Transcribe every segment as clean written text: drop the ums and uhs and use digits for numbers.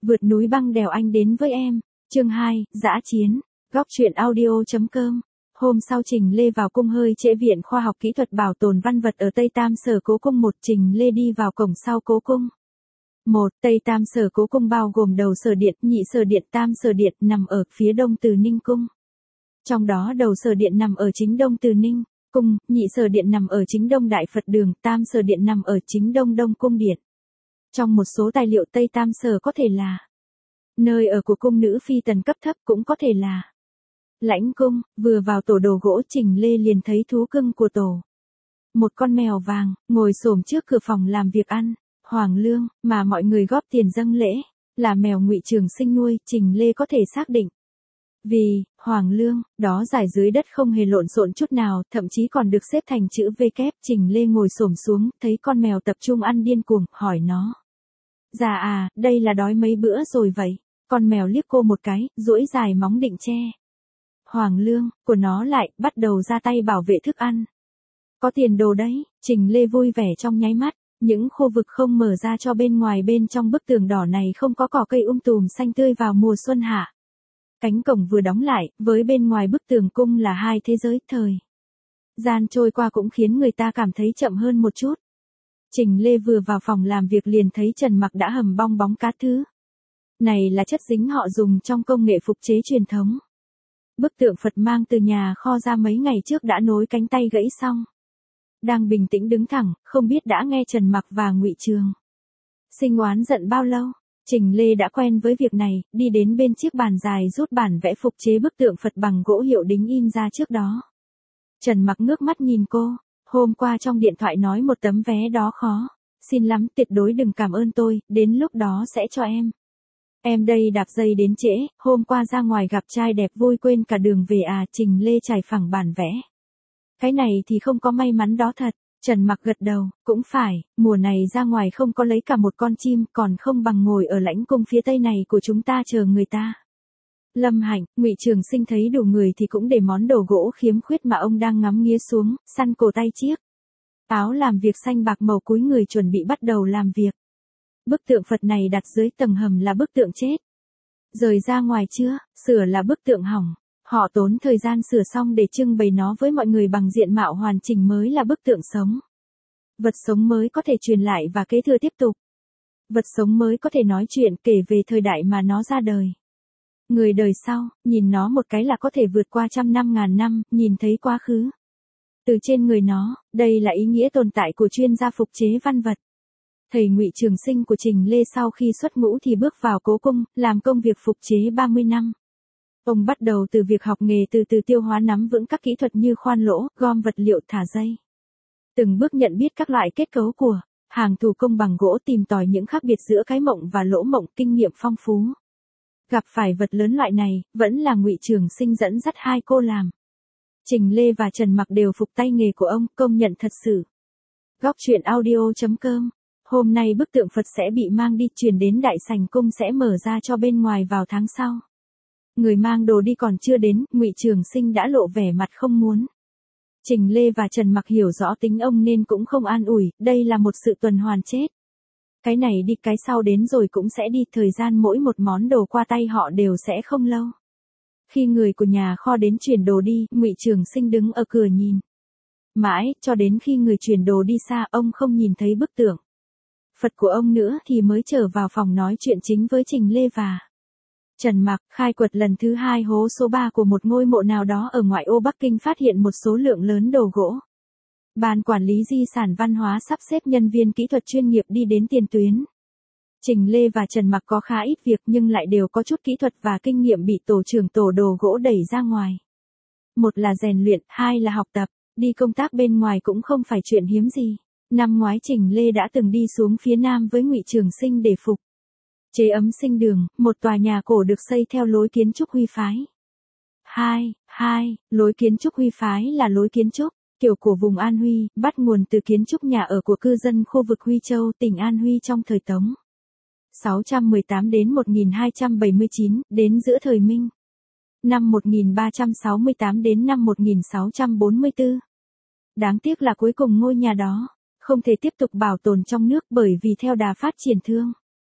Vượt núi băng đèo anh đến với em. Chương 2, Dã chiến. Góc truyện audio.com. Hôm sau Trình Lê vào cung hơi trễ. Viện Khoa học Kỹ thuật Bảo tồn Văn vật ở Tây Tam Sở Cố Cung. Trình Lê đi vào cổng sau Cố Cung. Tây Tam Sở Cố Cung bao gồm đầu sở điện, nhị sở điện, tam sở điện nằm ở phía đông Từ Ninh Cung. Trong đó đầu sở điện nằm ở chính đông Từ Ninh Cung, nhị sở điện nằm ở chính đông Đại Phật Đường, tam sở điện nằm ở chính đông Đông Cung Điện. Trong một số tài liệu Tây Tam Sở có thể là nơi ở của cung nữ phi tần cấp thấp, cũng có thể là lãnh cung. Vừa vào tổ đồ gỗ, Trình Lê liền thấy thú cưng của tổ. Một con mèo vàng, ngồi xổm trước cửa phòng làm việc ăn. Hoàng lương, mà mọi người góp tiền dâng lễ, là mèo Ngụy Trường Sinh nuôi. Trình Lê có thể xác định. Vì, hoàng lương, đó rải dưới đất không hề lộn xộn chút nào, thậm chí còn được xếp thành chữ V kép. Trình Lê ngồi xổm xuống, thấy con mèo tập trung ăn điên cuồng, hỏi nó. Dạ à, đây là đói mấy bữa rồi vậy? Con mèo liếc cô một cái, duỗi dài móng định che hoàng lương của nó lại, bắt đầu ra tay bảo vệ thức ăn. Có tiền đồ đấy. Trình Lê vui vẻ trong nháy mắt. Những khu vực không mở ra cho bên ngoài bên trong bức tường đỏ này không có cỏ cây tùm xanh tươi vào mùa xuân hạ. Cánh cổng vừa đóng lại, với bên ngoài bức tường cung là hai thế giới. Thời gian trôi qua cũng khiến người ta cảm thấy chậm hơn một chút. Trình Lê vừa vào phòng làm việc liền thấy Trần Mặc đã hầm bong bóng cá thứ. Này là chất dính họ dùng trong công nghệ phục chế truyền thống. Bức tượng Phật mang từ nhà kho ra mấy ngày trước đã nối cánh tay gãy xong. Đang bình tĩnh đứng thẳng, không biết đã nghe Trần Mặc và Ngụy Trường Sinh oán giận bao lâu. Trình Lê đã quen với việc này, đi đến bên chiếc bàn dài rút bản vẽ phục chế bức tượng Phật bằng gỗ hiệu đính in ra trước đó. Trần Mặc ngước mắt nhìn cô. Hôm qua trong điện thoại nói một tấm vé đó khó. Xin lắm, tuyệt đối đừng cảm ơn tôi, đến lúc đó sẽ cho em. Em đây đạp dây đến trễ, hôm qua ra ngoài gặp trai đẹp vui quên cả đường về à. Trình Lê trải phẳng bản vẽ. Cái này thì không có may mắn đó thật. Trần Mặc gật đầu, cũng phải, mùa này ra ngoài không có lấy cả một con chim, còn không bằng ngồi ở lãnh cung phía tây này của chúng ta chờ người ta. Lâm Hạnh, Ngụy Trường Sinh thấy đủ người thì cũng để món đồ gỗ khiếm khuyết mà ông đang ngắm nghía xuống, săn cổ tay chiếc áo làm việc xanh bạc màu, cúi người chuẩn bị bắt đầu làm việc. Bức tượng Phật này đặt dưới tầng hầm là bức tượng chết. Rời ra ngoài chưa, sửa là bức tượng hỏng. Họ tốn thời gian sửa xong để trưng bày nó với mọi người bằng diện mạo hoàn chỉnh mới là bức tượng sống. Vật sống mới có thể truyền lại và kế thừa tiếp tục. Vật sống mới có thể nói chuyện, kể về thời đại mà nó ra đời. Người đời sau, nhìn nó một cái là có thể vượt qua trăm năm ngàn năm, nhìn thấy quá khứ. Từ trên người nó, đây là ý nghĩa tồn tại của chuyên gia phục chế văn vật. Thầy Ngụy Trường Sinh của Trình Lê sau khi xuất ngũ thì bước vào Cố Cung, làm công việc phục chế 30 năm. Ông bắt đầu từ việc học nghề, từ từ tiêu hóa nắm vững các kỹ thuật như khoan lỗ, gom vật liệu, thả dây. Từng bước nhận biết các loại kết cấu của hàng thủ công bằng gỗ, tìm tòi những khác biệt giữa cái mộng và lỗ mộng, kinh nghiệm phong phú. Gặp phải vật lớn loại này, vẫn là Ngụy Trường Sinh dẫn dắt hai cô làm. Trình Lê và Trần Mặc đều phục tay nghề của ông, công nhận thật sự. Góc truyện audio.com. Hôm nay bức tượng Phật sẽ bị mang đi, chuyển đến Đại Sảnh Cung, sẽ mở ra cho bên ngoài vào tháng sau. Người mang đồ đi còn chưa đến, Ngụy Trường Sinh đã lộ vẻ mặt không muốn. Trình Lê và Trần Mặc hiểu rõ tính ông nên cũng không an ủi, đây là một sự tuần hoàn chết. Cái này đi cái sau đến rồi cũng sẽ đi, thời gian mỗi một món đồ qua tay họ đều sẽ không lâu. Khi người của nhà kho đến chuyển đồ đi, Ngụy Trường Sinh đứng ở cửa nhìn. Mãi, cho đến khi người chuyển đồ đi xa, ông không nhìn thấy bức tượng Phật của ông nữa thì mới trở vào phòng nói chuyện chính với Trình Lê và Trần Mặc. Khai quật lần thứ 2 hố số 3 của một ngôi mộ nào đó ở ngoại ô Bắc Kinh, phát hiện một số lượng lớn đồ gỗ. Ban quản lý di sản văn hóa sắp xếp nhân viên kỹ thuật chuyên nghiệp đi đến tiền tuyến. Trình Lê và Trần Mặc có khá ít việc nhưng lại đều có chút kỹ thuật và kinh nghiệm bị tổ trưởng tổ đồ gỗ đẩy ra ngoài. Một là rèn luyện, hai là học tập, đi công tác bên ngoài cũng không phải chuyện hiếm gì. Năm ngoái Trình Lê đã từng đi xuống phía Nam với Ngụy Trường Sinh để phục chế ấm sinh đường, một tòa nhà cổ được xây theo lối kiến trúc Huy phái. Lối kiến trúc Huy phái là lối kiến trúc kiểu của vùng An Huy, bắt nguồn từ kiến trúc nhà ở của cư dân khu vực Huy Châu, tỉnh An Huy trong thời Tống 618 đến 1279, đến giữa thời Minh năm 1368 đến năm 1644. Đáng tiếc là cuối cùng ngôi nhà đó không thể tiếp tục bảo tồn trong nước, bởi vì theo đà phát triển thương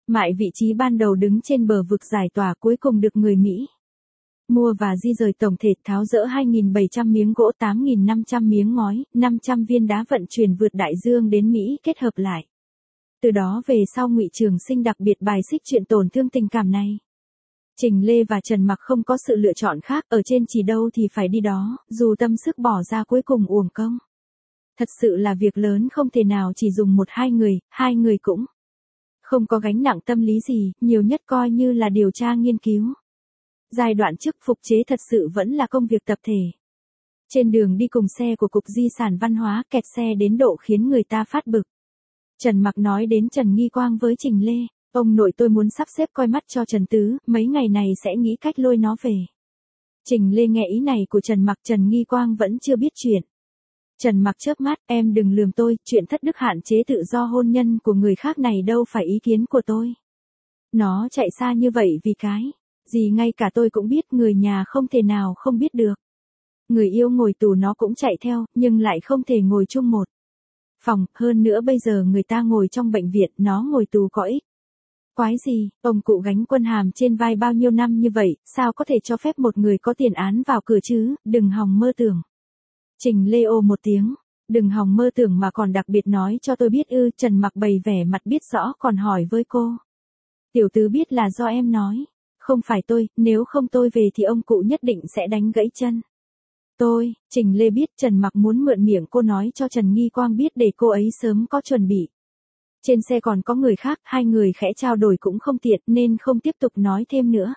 Mại vị trí ban đầu đứng trên bờ vực giải tỏa cuối cùng được người Mỹ mua và di rời tổng thể, tháo dỡ 2.700 miếng gỗ, 8.500 miếng ngói, 500 viên đá vận chuyển vượt đại dương đến Mỹ kết hợp lại. Từ đó về sau Ngụy Trường Sinh đặc biệt bài xích chuyện tổn thương tình cảm này. Trình Lê và Trần Mặc không có sự lựa chọn khác, ở trên chỉ đâu thì phải đi đó, dù tâm sức bỏ ra cuối cùng uổng công. Thật sự là việc lớn không thể nào chỉ dùng một hai người cũng không có gánh nặng tâm lý gì, nhiều nhất coi như là điều tra nghiên cứu. Giai đoạn trước phục chế thật sự vẫn là công việc tập thể. Trên đường đi cùng xe của Cục Di sản Văn hóa kẹt xe đến độ khiến người ta phát bực. Trần Mặc nói đến Trần Nghi Quang với Trình Lê, ông nội tôi muốn sắp xếp coi mắt cho Trần Tứ, mấy ngày này sẽ nghĩ cách lôi nó về. Trình Lê nghe ý này của Trần Mặc, Trần Nghi Quang vẫn chưa biết chuyện. Trần Mặc chớp mắt, em đừng lườm tôi, chuyện thất đức hạn chế tự do hôn nhân của người khác này đâu phải ý kiến của tôi. Nó chạy xa như vậy vì cái gì ngay cả tôi cũng biết, người nhà không thể nào không biết được. Người yêu ngồi tù nó cũng chạy theo, nhưng lại không thể ngồi chung một phòng, hơn nữa bây giờ người ta ngồi trong bệnh viện, nó ngồi tù có ích. Quái gì, ông cụ gánh quân hàm trên vai bao nhiêu năm như vậy, sao có thể cho phép một người có tiền án vào cửa chứ, đừng hòng mơ tưởng. Trình Lê ồ một tiếng, đừng hòng mơ tưởng mà còn đặc biệt nói cho tôi biết ư, Trần Mặc bày vẻ mặt biết rõ còn hỏi với cô. Tiểu Tứ biết là do em nói, không phải tôi, nếu không tôi về thì ông cụ nhất định sẽ đánh gãy chân. Tôi, Trình Lê biết Trần Mặc muốn mượn miệng cô nói cho Trần Nghi Quang biết để cô ấy sớm có chuẩn bị. Trên xe còn có người khác, hai người khẽ trao đổi cũng không tiện nên không tiếp tục nói thêm nữa.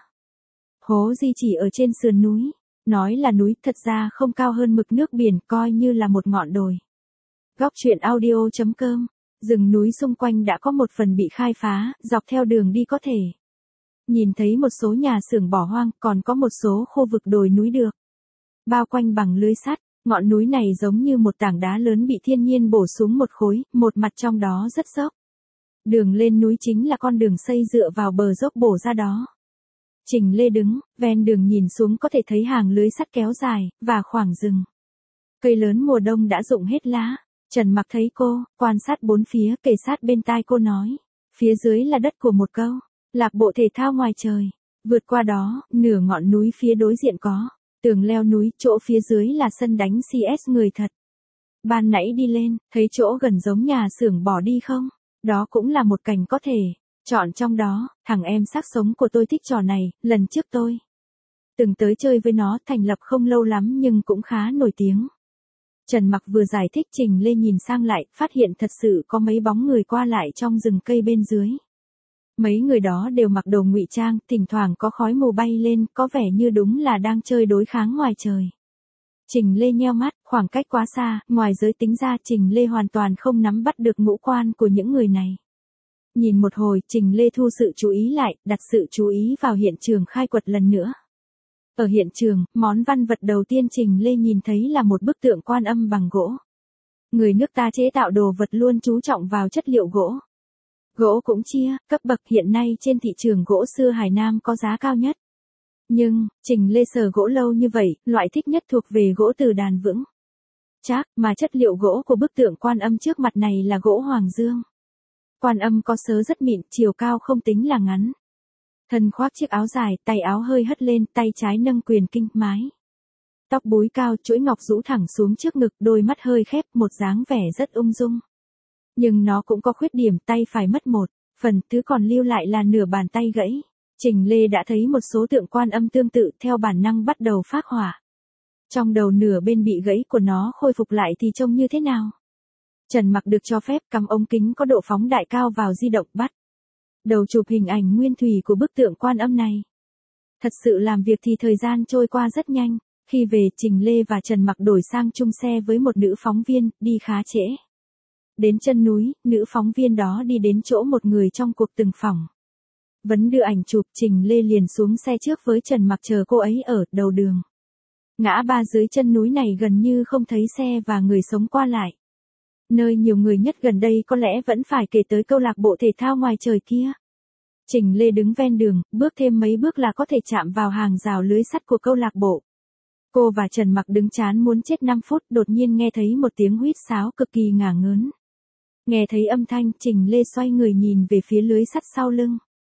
Hố Di chỉ ở trên sườn núi. Nói là núi, thật ra không cao hơn mực nước biển, coi như là một ngọn đồi. Góc truyện audio.com. Rừng núi xung quanh đã có một phần bị khai phá, dọc theo đường đi có thể nhìn thấy một số nhà xưởng bỏ hoang, còn có một số khu vực đồi núi được bao quanh bằng lưới sắt. Ngọn núi này giống như một tảng đá lớn bị thiên nhiên bổ xuống một khối, một mặt trong đó rất dốc. Đường lên núi chính là con đường xây dựa vào bờ dốc bổ ra đó. Trình Lê đứng, ven đường nhìn xuống có thể thấy hàng lưới sắt kéo dài, và khoảng rừng. Cây lớn mùa đông đã rụng hết lá. Trần Mặc thấy cô, quan sát bốn phía, kề sát bên tai cô nói. Phía dưới là đất của một câu lạc bộ thể thao ngoài trời. Vượt qua đó, nửa ngọn núi phía đối diện có tường leo núi, chỗ phía dưới là sân đánh CS người thật. Ban nãy đi lên, thấy chỗ gần giống nhà xưởng bỏ đi không? Đó cũng là một cảnh có thể chọn trong đó. Thằng em xác sống của tôi thích trò này, lần trước tôi từng tới chơi với nó, thành lập không lâu lắm nhưng cũng khá nổi tiếng. Trần Mặc vừa giải thích, Trình Lê nhìn sang lại, phát hiện thật sự có mấy bóng người qua lại trong rừng cây bên dưới. Mấy người đó đều mặc đồ ngụy trang, thỉnh thoảng có khói mù bay lên, có vẻ như đúng là đang chơi đối kháng ngoài trời. Trình Lê nheo mắt, khoảng cách quá xa, ngoài giới tính ra Trình Lê hoàn toàn không nắm bắt được ngũ quan của những người này. Nhìn một hồi, Trình Lê thu sự chú ý lại, đặt sự chú ý vào hiện trường khai quật lần nữa. Ở hiện trường, món văn vật đầu tiên Trình Lê nhìn thấy là một bức tượng Quan Âm bằng gỗ. Người nước ta chế tạo đồ vật luôn chú trọng vào chất liệu gỗ. Gỗ cũng chia cấp bậc, hiện nay trên thị trường gỗ xưa Hải Nam có giá cao nhất. Nhưng, Trình Lê sờ gỗ lâu như vậy, loại thích nhất thuộc về gỗ từ đàn vững. Chắc, mà chất liệu gỗ của bức tượng Quan Âm trước mặt này là gỗ Hoàng Dương. Quan Âm có sớ rất mịn, chiều cao không tính là ngắn. Thân khoác chiếc áo dài, tay áo hơi hất lên, tay trái nâng quyền kinh, mái tóc búi cao, chuỗi ngọc rũ thẳng xuống trước ngực, đôi mắt hơi khép, một dáng vẻ rất ung dung. Nhưng nó cũng có khuyết điểm, tay phải mất một phần, thứ còn lưu lại là nửa bàn tay gãy. Trình Lê đã thấy một số tượng Quan Âm tương tự, theo bản năng bắt đầu phác họa. Trong đầu nửa bên bị gãy của nó khôi phục lại thì trông như thế nào? Trần Mặc được cho phép cắm ống kính có độ phóng đại cao vào di động, bắt đầu chụp hình ảnh nguyên thủy của bức tượng Quan Âm này. Thật sự làm việc thì thời gian trôi qua rất nhanh. Khi về, Trình Lê và Trần Mặc đổi sang chung xe với một nữ phóng viên, đi khá trễ. Đến chân núi, nữ phóng viên đó đi đến chỗ một người trong cuộc từng phỏng vấn đưa ảnh chụp. Trình Lê liền xuống xe trước với Trần Mặc chờ cô ấy ở đầu đường. Ngã ba dưới chân núi này gần như không thấy xe và người sống qua lại. Nơi nhiều người nhất gần đây có lẽ vẫn phải kể tới câu lạc bộ thể thao ngoài trời kia. Trình Lê đứng ven đường, bước thêm mấy bước là có thể chạm vào hàng rào lưới sắt của câu lạc bộ. Cô và Trần Mặc đứng chán muốn chết 5 phút, đột nhiên nghe thấy một tiếng huýt sáo cực kỳ ngả ngớn. Nghe thấy âm thanh, Trình Lê xoay người nhìn về phía lưới sắt sau lưng.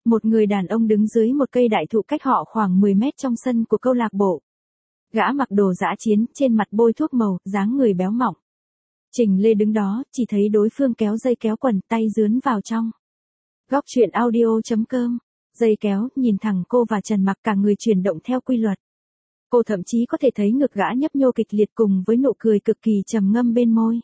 Một người đàn ông đứng dưới một cây đại thụ cách họ khoảng 10 mét trong sân của câu lạc bộ. Gã mặc đồ dã chiến, trên mặt bôi thuốc màu, dáng người béo mọng. Trình Lê đứng đó, chỉ thấy đối phương kéo dây kéo quần, tay dướn vào trong. Góc truyện audio.com. Dây kéo, nhìn thẳng cô và Trần Mặc, cả người chuyển động theo quy luật. Cô thậm chí có thể thấy ngực gã nhấp nhô kịch liệt cùng với nụ cười cực kỳ trầm ngâm bên môi.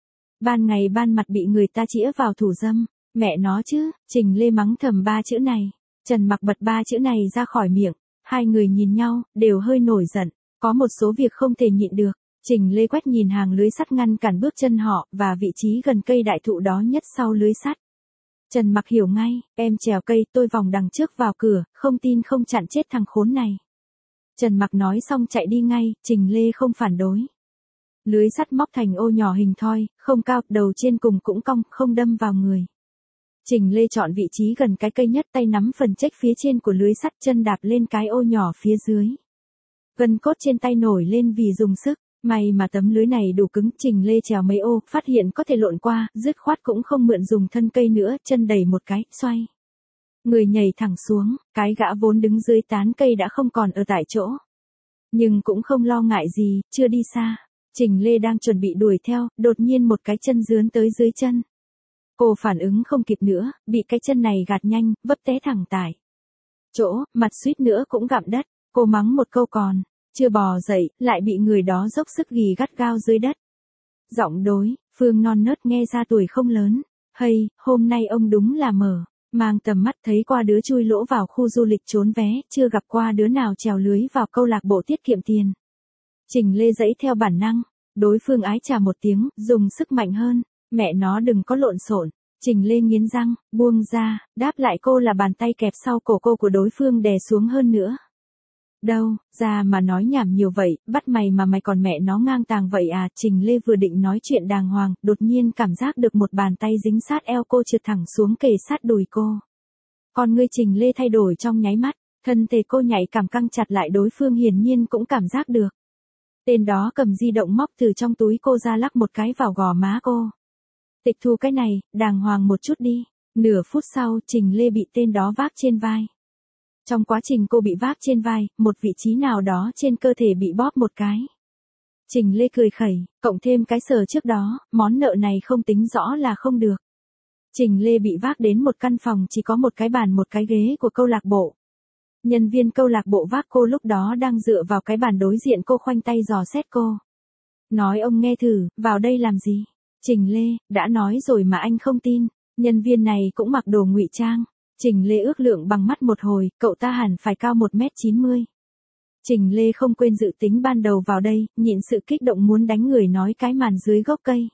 Ban ngày ban mặt bị người ta chĩa vào thủ dâm. Mẹ nó chứ, Trình Lê mắng thầm 3 chữ này. Trần Mặc bật 3 chữ này ra khỏi miệng. Hai người nhìn nhau, đều hơi nổi giận. Có một số việc không thể nhịn được. Trình Lê quét nhìn hàng lưới sắt ngăn cản bước chân họ, và vị trí gần cây đại thụ đó nhất sau lưới sắt. Trần Mặc hiểu ngay, em trèo cây, tôi vòng đằng trước vào cửa, không tin không chặn chết thằng khốn này. Trần Mặc nói xong chạy đi ngay, Trình Lê không phản đối. Lưới sắt móc thành ô nhỏ hình thoi, không cao, đầu trên cùng cũng cong, không đâm vào người. Trình Lê chọn vị trí gần cái cây nhất, tay nắm phần chếch phía trên của lưới sắt, chân đạp lên cái ô nhỏ phía dưới. Gân cốt trên tay nổi lên vì dùng sức. May mà tấm lưới này đủ cứng, Trình Lê trèo mấy ô, phát hiện có thể lộn qua, dứt khoát cũng không mượn dùng thân cây nữa, chân đẩy một cái, xoay. Người nhảy thẳng xuống, cái gã vốn đứng dưới tán cây đã không còn ở tại chỗ. Nhưng cũng không lo ngại gì, chưa đi xa. Trình Lê đang chuẩn bị đuổi theo, đột nhiên một cái chân dướn tới dưới chân. Cô phản ứng không kịp nữa, bị cái chân này gạt nhanh, vấp té thẳng tại chỗ, mặt suýt nữa cũng gặm đất. Cô mắng một câu còn chưa bò dậy, lại bị người đó dốc sức ghì gắt gao dưới đất. Giọng đối phương non nớt nghe ra tuổi không lớn. Hay, hôm nay ông đúng là mở mang tầm mắt, thấy qua đứa chui lỗ vào khu du lịch trốn vé, chưa gặp qua đứa nào trèo lưới vào câu lạc bộ tiết kiệm tiền. Trình Lê dãy theo bản năng, đối phương ái chà một tiếng, dùng sức mạnh hơn. Mẹ nó đừng có lộn xộn. Trình Lê nghiến răng, buông ra, đáp lại cô là bàn tay kẹp sau cổ cô của đối phương đè xuống hơn nữa. Đâu, ra mà nói nhảm nhiều vậy, bắt mày mà mày còn mẹ nó ngang tàng vậy à. Trình Lê vừa định nói chuyện đàng hoàng, đột nhiên cảm giác được một bàn tay dính sát eo cô trượt thẳng xuống kề sát đùi cô. Con ngươi Trình Lê thay đổi trong nháy mắt, thân thể cô nhạy cảm căng chặt lại, đối phương hiển nhiên cũng cảm giác được. Tên đó cầm di động móc từ trong túi cô ra, lắc một cái vào gò má cô. Tịch thu cái này, đàng hoàng một chút đi. Nửa phút sau, Trình Lê bị tên đó vác trên vai. Trong quá trình cô bị vác trên vai, một vị trí nào đó trên cơ thể bị bóp một cái. Trình Lê cười khẩy, cộng thêm cái sờ trước đó, món nợ này không tính rõ là không được. Trình Lê bị vác đến một căn phòng chỉ có một cái bàn một cái ghế của câu lạc bộ. Nhân viên câu lạc bộ vác cô lúc đó đang dựa vào cái bàn đối diện cô, khoanh tay dò xét cô. Nói ông nghe thử, vào đây làm gì? Trình Lê, đã nói rồi mà anh không tin. Nhân viên này cũng mặc đồ ngụy trang. Trình Lê ước lượng bằng mắt một hồi, cậu ta hẳn phải cao 1m90. Trình Lê không quên dự tính ban đầu vào đây, nhịn sự kích động muốn đánh người nói cái màn dưới gốc cây.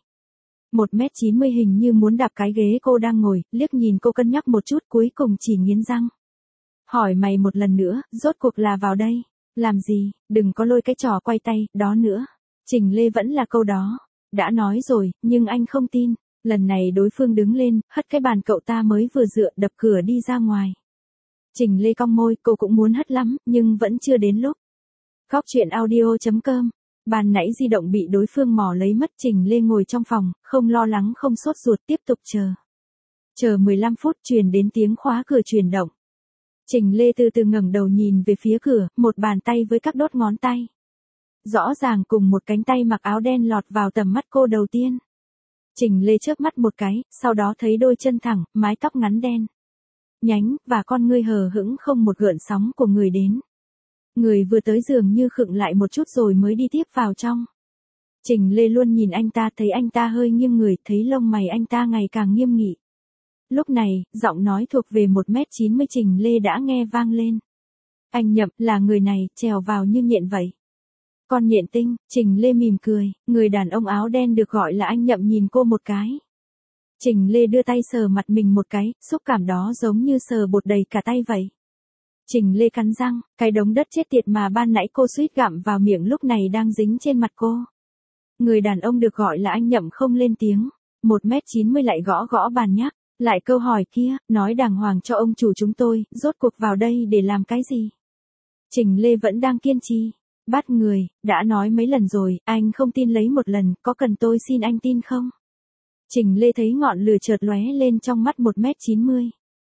1m90 hình như muốn đạp cái ghế cô đang ngồi, liếc nhìn cô cân nhắc một chút, cuối cùng chỉ nghiến răng. Hỏi mày một lần nữa, rốt cuộc là vào đây làm gì, đừng có lôi cái trò quay tay đó nữa. Trình Lê vẫn là câu đó. Đã nói rồi, nhưng anh không tin. Lần này đối phương đứng lên, hất cái bàn cậu ta mới vừa dựa, đập cửa đi ra ngoài. Trình Lê cong môi, cô cũng muốn hất lắm, nhưng vẫn chưa đến lúc. Góc truyện audio.com. Ban nãy di động bị đối phương mò lấy mất. Trình Lê ngồi trong phòng, không lo lắng không sốt ruột, tiếp tục chờ. Chờ 15 phút, truyền đến tiếng khóa cửa chuyển động. Trình Lê từ từ ngẩng đầu nhìn về phía cửa, một bàn tay với các đốt ngón tay. Rõ ràng cùng một cánh tay mặc áo đen lọt vào tầm mắt cô đầu tiên. Trình Lê chớp mắt một cái, sau đó thấy đôi chân thẳng, mái tóc ngắn đen nhánh, và con ngươi hờ hững không một gợn sóng của người đến. Người vừa tới dường như khựng lại một chút rồi mới đi tiếp vào trong. Trình Lê luôn nhìn anh ta, thấy anh ta hơi nghiêng người, thấy lông mày anh ta ngày càng nghiêm nghị. Lúc này, giọng nói thuộc về 1m90 Trình Lê đã nghe vang lên. Anh Nhậm, là người này, trèo vào như nhện vậy. Con nhện tinh. Trình Lê mỉm cười, người đàn ông áo đen được gọi là anh Nhậm nhìn cô một cái. Trình Lê đưa tay sờ mặt mình một cái, xúc cảm đó giống như sờ bột đầy cả tay vậy. Trình Lê cắn răng, cái đống đất chết tiệt mà ban nãy cô suýt gặm vào miệng lúc này đang dính trên mặt cô. Người đàn ông được gọi là anh Nhậm không lên tiếng. 1m90 lại gõ gõ bàn nhắc, lại câu hỏi kia, nói đàng hoàng cho ông chủ chúng tôi, rốt cuộc vào đây để làm cái gì? Trình Lê vẫn đang kiên trì. Bắt người, đã nói mấy lần rồi, anh không tin lấy một lần, có cần tôi xin anh tin không? Trình Lê thấy ngọn lửa chợt lóe lên trong mắt 1m90.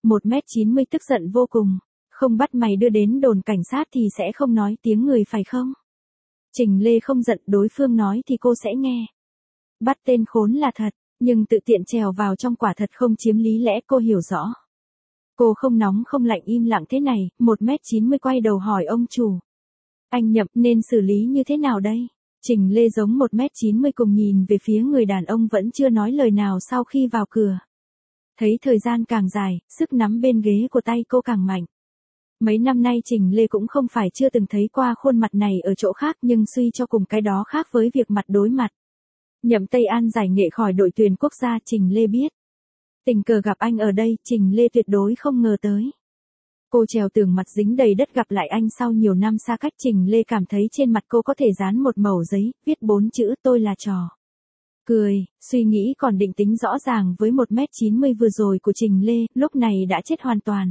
1m90 tức giận vô cùng. Không bắt mày đưa đến đồn cảnh sát thì sẽ không nói tiếng người phải không? Trình Lê không giận, đối phương nói thì cô sẽ nghe. Bắt tên khốn là thật, nhưng tự tiện trèo vào trong quả thật không chiếm lý lẽ, cô hiểu rõ. Cô không nóng không lạnh im lặng thế này, 1m90 quay đầu hỏi ông chủ. Anh Nhậm, nên xử lý như thế nào đây? Trình Lê giống 1m90 cùng nhìn về phía người đàn ông vẫn chưa nói lời nào sau khi vào cửa. Thấy thời gian càng dài, sức nắm bên ghế của tay cô càng mạnh. Mấy năm nay Trình Lê cũng không phải chưa từng thấy qua khuôn mặt này ở chỗ khác, nhưng suy cho cùng cái đó khác với việc mặt đối mặt. Nhậm Tây An giải nghệ khỏi đội tuyển quốc gia, Trình Lê biết. Tình cờ gặp anh ở đây, Trình Lê tuyệt đối không ngờ tới. Cô trèo tường mặt dính đầy đất gặp lại anh sau nhiều năm xa cách, Trình Lê cảm thấy trên mặt cô có thể dán một mẩu giấy, viết 4 chữ tôi là trò. Cười, suy nghĩ còn định tính rõ ràng với 1m90 vừa rồi của Trình Lê, lúc này đã chết hoàn toàn.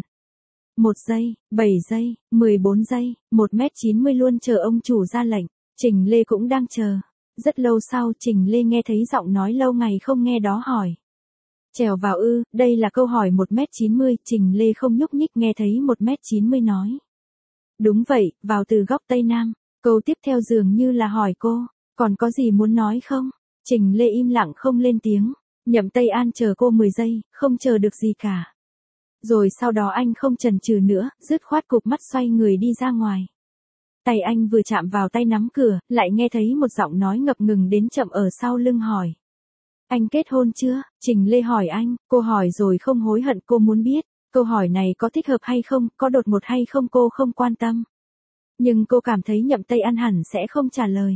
1 giây, 7 giây, 14 giây, 1m90 luôn chờ ông chủ ra lệnh, Trình Lê cũng đang chờ. Rất lâu sau Trình Lê nghe thấy giọng nói lâu ngày không nghe đó hỏi. Trèo vào ư, đây là câu hỏi 1m90, Trình Lê không nhúc nhích nghe thấy 1m90 nói. Đúng vậy, vào từ góc Tây Nam, câu tiếp theo dường như là hỏi cô, còn có gì muốn nói không? Trình Lê im lặng không lên tiếng, Nhậm Tây An chờ cô 10 giây, không chờ được gì cả. Rồi sau đó anh không chần chừ nữa, dứt khoát cụp mắt xoay người đi ra ngoài. Tay anh vừa chạm vào tay nắm cửa, lại nghe thấy một giọng nói ngập ngừng đến chậm ở sau lưng hỏi. Anh kết hôn chưa? Trình Lê hỏi anh, cô hỏi rồi không hối hận, cô muốn biết, câu hỏi này có thích hợp hay không, có đột ngột hay không cô không quan tâm. Nhưng cô cảm thấy Nhậm Tây An hẳn sẽ không trả lời.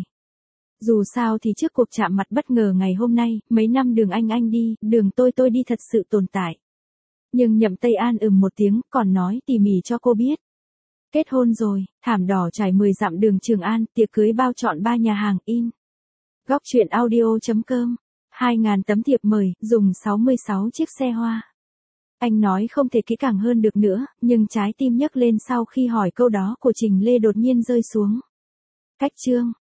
Dù sao thì trước cuộc chạm mặt bất ngờ ngày hôm nay, mấy năm đường anh đi, đường tôi đi thật sự tồn tại. Nhưng Nhậm Tây An một tiếng, còn nói tỉ mỉ cho cô biết. Kết hôn rồi, thảm đỏ trải 10 dặm đường Trường An, tiệc cưới bao trọn 3 nhà hàng in. Góc truyện audio.com 2.000 tấm thiệp mời, dùng 66 chiếc xe hoa. Anh nói không thể kỹ càng hơn được nữa, nhưng trái tim nhấc lên sau khi hỏi câu đó của Trình Lê đột nhiên rơi xuống. Cách chương